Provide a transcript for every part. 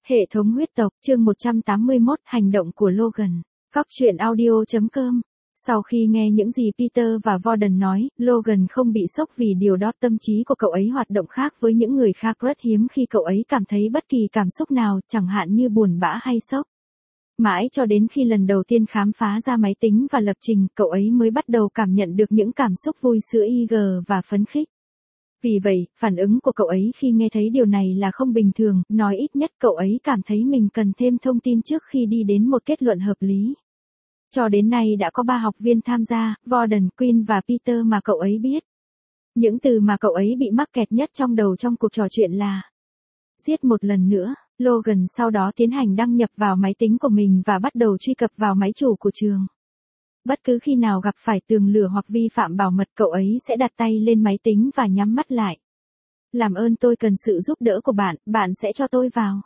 Hệ thống huyết tộc, chương 181, hành động của Logan. Góc truyện audio.com. Sau khi nghe những gì Peter và Warden nói, Logan không bị sốc vì điều đó, tâm trí của cậu ấy hoạt động khác với những người khác, rất hiếm khi cậu ấy cảm thấy bất kỳ cảm xúc nào, chẳng hạn như buồn bã hay sốc. Mãi cho đến khi lần đầu tiên khám phá ra máy tính và lập trình, cậu ấy mới bắt đầu cảm nhận được những cảm xúc vui sướng và phấn khích. Vì vậy, phản ứng của cậu ấy khi nghe thấy điều này là không bình thường, nói ít nhất cậu ấy cảm thấy mình cần thêm thông tin trước khi đi đến một kết luận hợp lý. Cho đến nay đã có 3 học viên tham gia, Warden, Quinn và Peter mà cậu ấy biết. Những từ mà cậu ấy bị mắc kẹt nhất trong đầu trong cuộc trò chuyện là giết một lần nữa. Logan sau đó tiến hành đăng nhập vào máy tính của mình và bắt đầu truy cập vào máy chủ của trường. Bất cứ khi nào gặp phải tường lửa hoặc vi phạm bảo mật, cậu ấy sẽ đặt tay lên máy tính và nhắm mắt lại. Làm ơn, tôi cần sự giúp đỡ của bạn, bạn sẽ cho tôi vào?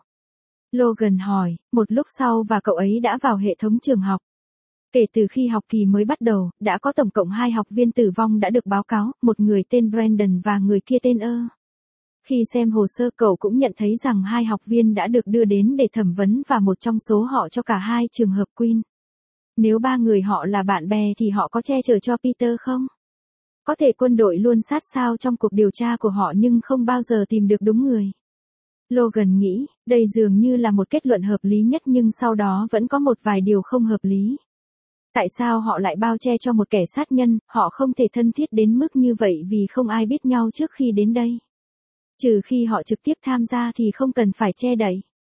Logan hỏi, một lúc sau, và cậu ấy đã vào hệ thống trường học. Kể từ khi học kỳ mới bắt đầu, đã có tổng cộng 2 học viên tử vong đã được báo cáo, một người tên Brandon và người kia tên Earl. Khi xem hồ sơ, cậu cũng nhận thấy rằng 2 học viên đã được đưa đến để thẩm vấn và một trong số họ cho cả 2 trường hợp Quinn. Nếu 3 người họ là bạn bè thì họ có che chở cho Peter không? Có thể quân đội luôn sát sao trong cuộc điều tra của họ nhưng không bao giờ tìm được đúng người. Logan nghĩ, đây dường như là một kết luận hợp lý nhất, nhưng sau đó vẫn có một vài điều không hợp lý. Tại sao họ lại bao che cho một kẻ sát nhân? Họ không thể thân thiết đến mức như vậy vì không ai biết nhau trước khi đến đây. Trừ khi họ trực tiếp tham gia thì không cần phải che đậy.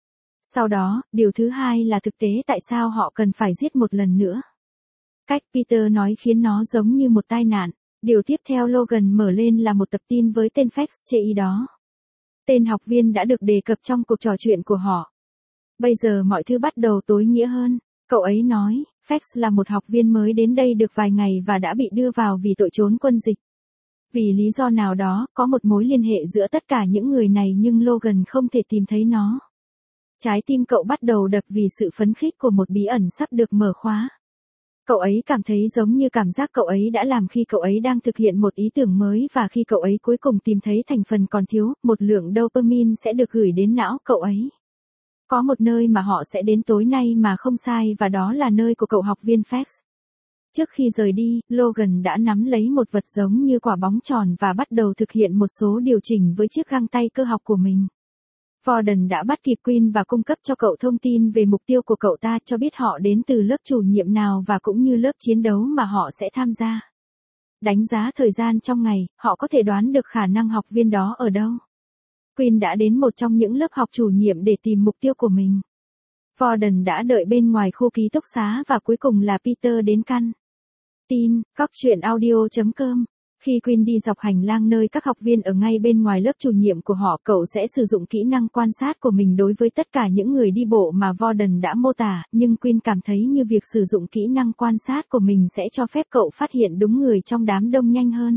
Sau đó, điều thứ hai là thực tế tại sao họ cần phải giết một lần nữa. Cách Peter nói khiến nó giống như một tai nạn. Điều tiếp theo Logan mở lên là một tập tin với tên Fax CI đó. Tên học viên đã được đề cập trong cuộc trò chuyện của họ. Bây giờ mọi thứ bắt đầu tối nghĩa hơn. Cậu ấy nói, Fax là một học viên mới đến đây được vài ngày và đã bị đưa vào vì tội trốn quân dịch. Vì lý do nào đó, có một mối liên hệ giữa tất cả những người này nhưng Logan không thể tìm thấy nó. Trái tim cậu bắt đầu đập vì sự phấn khích của một bí ẩn sắp được mở khóa. Cậu ấy cảm thấy giống như cảm giác cậu ấy đã làm khi cậu ấy đang thực hiện một ý tưởng mới, và khi cậu ấy cuối cùng tìm thấy thành phần còn thiếu, một lượng dopamine sẽ được gửi đến não cậu ấy. Có một nơi mà họ sẽ đến tối nay mà không sai, và đó là nơi của cậu học viên Fax. Trước khi rời đi, Logan đã nắm lấy một vật giống như quả bóng tròn và bắt đầu thực hiện một số điều chỉnh với chiếc găng tay cơ học của mình. Warden đã bắt kịp Quinn và cung cấp cho cậu thông tin về mục tiêu của cậu ta, cho biết họ đến từ lớp chủ nhiệm nào và cũng như lớp chiến đấu mà họ sẽ tham gia. Đánh giá thời gian trong ngày, họ có thể đoán được khả năng học viên đó ở đâu. Quinn đã đến một trong những lớp học chủ nhiệm để tìm mục tiêu của mình. Warden đã đợi bên ngoài khu ký túc xá và cuối cùng là Peter đến căn tin. Góc truyện audio.com. Khi Quinn đi dọc hành lang nơi các học viên ở ngay bên ngoài lớp chủ nhiệm của họ, cậu sẽ sử dụng kỹ năng quan sát của mình đối với tất cả những người đi bộ mà Warden đã mô tả, nhưng Quinn cảm thấy như việc sử dụng kỹ năng quan sát của mình sẽ cho phép cậu phát hiện đúng người trong đám đông nhanh hơn.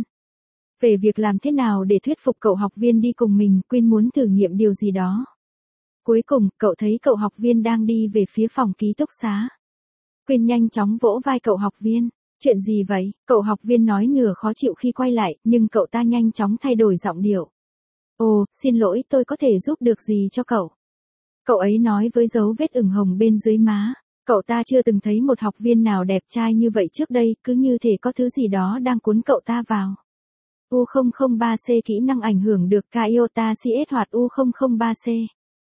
Về việc làm thế nào để thuyết phục cậu học viên đi cùng mình, Quinn muốn thử nghiệm điều gì đó. Cuối cùng, cậu thấy cậu học viên đang đi về phía phòng ký túc xá. Quinn nhanh chóng vỗ vai cậu học viên. Chuyện gì vậy? Cậu học viên nói nửa khó chịu khi quay lại, nhưng cậu ta nhanh chóng thay đổi giọng điệu. Ồ, xin lỗi, tôi có thể giúp được gì cho cậu? Cậu ấy nói với dấu vết ửng hồng bên dưới má. Cậu ta chưa từng thấy một học viên nào đẹp trai như vậy trước đây, cứ như thể có thứ gì đó đang cuốn cậu ta vào. U003C kỹ năng ảnh hưởng được Iota CS hoạt U003C.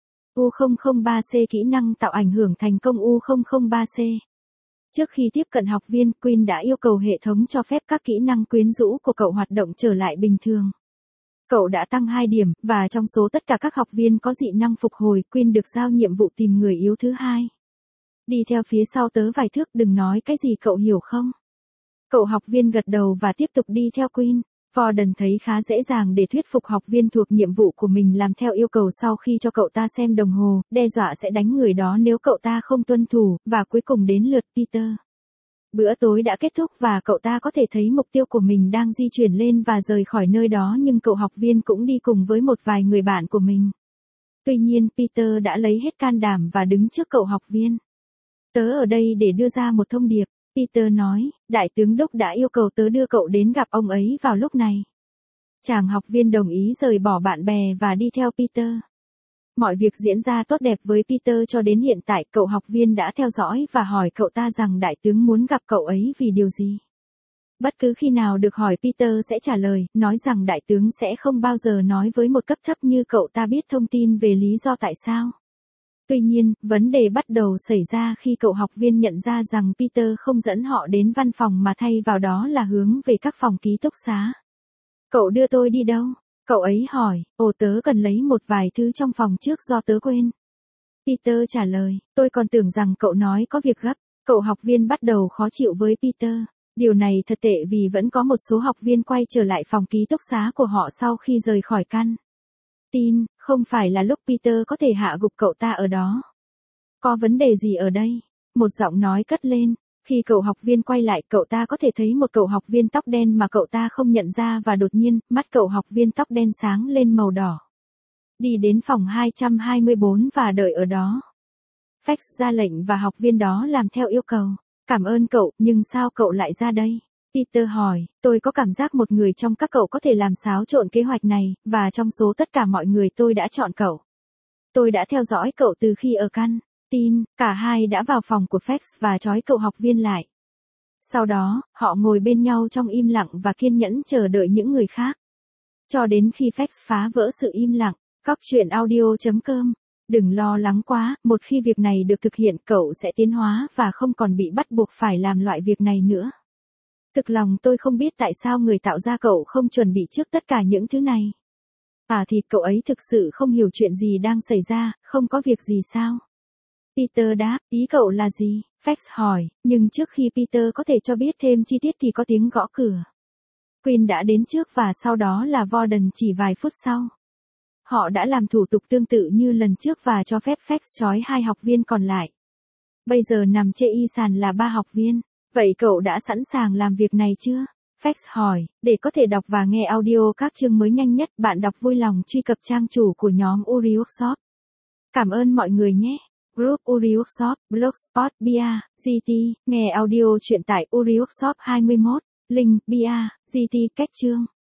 U003C kỹ năng tạo ảnh hưởng thành công U003C. Trước khi tiếp cận học viên, Quinn đã yêu cầu hệ thống cho phép các kỹ năng quyến rũ của cậu hoạt động trở lại bình thường. Cậu đã tăng 2 điểm, và trong số tất cả các học viên có dị năng phục hồi, Quinn được giao nhiệm vụ tìm người yếu thứ 2. Đi theo phía sau tớ vài thước, đừng nói cái gì, cậu hiểu không? Cậu học viên gật đầu và tiếp tục đi theo Quinn. Warden thấy khá dễ dàng để thuyết phục học viên thuộc nhiệm vụ của mình làm theo yêu cầu sau khi cho cậu ta xem đồng hồ, đe dọa sẽ đánh người đó nếu cậu ta không tuân thủ, và cuối cùng đến lượt Peter. Bữa tối đã kết thúc và cậu ta có thể thấy mục tiêu của mình đang di chuyển lên và rời khỏi nơi đó, nhưng cậu học viên cũng đi cùng với một vài người bạn của mình. Tuy nhiên Peter đã lấy hết can đảm và đứng trước cậu học viên. Tớ ở đây để đưa ra một thông điệp. Peter nói, đại tướng đốc đã yêu cầu tớ đưa cậu đến gặp ông ấy vào lúc này. Chàng học viên đồng ý rời bỏ bạn bè và đi theo Peter. Mọi việc diễn ra tốt đẹp với Peter cho đến hiện tại, cậu học viên đã theo dõi và hỏi cậu ta rằng đại tướng muốn gặp cậu ấy vì điều gì. Bất cứ khi nào được hỏi Peter sẽ trả lời, nói rằng đại tướng sẽ không bao giờ nói với một cấp thấp như cậu ta biết thông tin về lý do tại sao. Tuy nhiên, vấn đề bắt đầu xảy ra khi cậu học viên nhận ra rằng Peter không dẫn họ đến văn phòng mà thay vào đó là hướng về các phòng ký túc xá. Cậu đưa tôi đi đâu? Cậu ấy hỏi, tớ cần lấy một vài thứ trong phòng trước do tớ quên. Peter trả lời, tôi còn tưởng rằng cậu nói có việc gấp. Cậu học viên bắt đầu khó chịu với Peter. Điều này thật tệ vì vẫn có một số học viên quay trở lại phòng ký túc xá của họ sau khi rời khỏi căn tin, không phải là lúc Peter có thể hạ gục cậu ta ở đó. Có vấn đề gì ở đây? Một giọng nói cất lên. Khi cậu học viên quay lại, cậu ta có thể thấy một cậu học viên tóc đen mà cậu ta không nhận ra và đột nhiên, mắt cậu học viên tóc đen sáng lên màu đỏ. Đi đến phòng 224 và đợi ở đó. Fax ra lệnh và học viên đó làm theo yêu cầu. Cảm ơn cậu, nhưng sao cậu lại ra đây? Peter hỏi, tôi có cảm giác một người trong các cậu có thể làm xáo trộn kế hoạch này, và trong số tất cả mọi người tôi đã chọn cậu. Tôi đã theo dõi cậu từ khi ở căn tin, cả hai đã vào phòng của Fax và trói cậu học viên lại. Sau đó, họ ngồi bên nhau trong im lặng và kiên nhẫn chờ đợi những người khác. Cho đến khi Fax phá vỡ sự im lặng, coctruyện.audio.com. Đừng lo lắng quá, một khi việc này được thực hiện cậu sẽ tiến hóa và không còn bị bắt buộc phải làm loại việc này nữa. Thực lòng tôi không biết tại sao người tạo ra cậu không chuẩn bị trước tất cả những thứ này. Thì cậu ấy thực sự không hiểu chuyện gì đang xảy ra, không có việc gì sao? Peter đáp, ý cậu là gì? Fax hỏi, nhưng trước khi Peter có thể cho biết thêm chi tiết thì có tiếng gõ cửa. Quinn đã đến trước và sau đó là Warden chỉ vài phút sau. Họ đã làm thủ tục tương tự như lần trước và cho phép Fax trói 2 học viên còn lại. Bây giờ nằm chê y sàn là 3 học viên. Vậy cậu đã sẵn sàng làm việc này chưa? Fax hỏi, để có thể đọc và nghe audio các chương mới nhanh nhất, bạn đọc vui lòng truy cập trang chủ của nhóm Uri Workshop. Cảm ơn mọi người nhé. Group Uri Workshop, Blogspot, Bia, GT, nghe audio truyện tại Uri Workshop 21, link, Bia, GT, cách chương.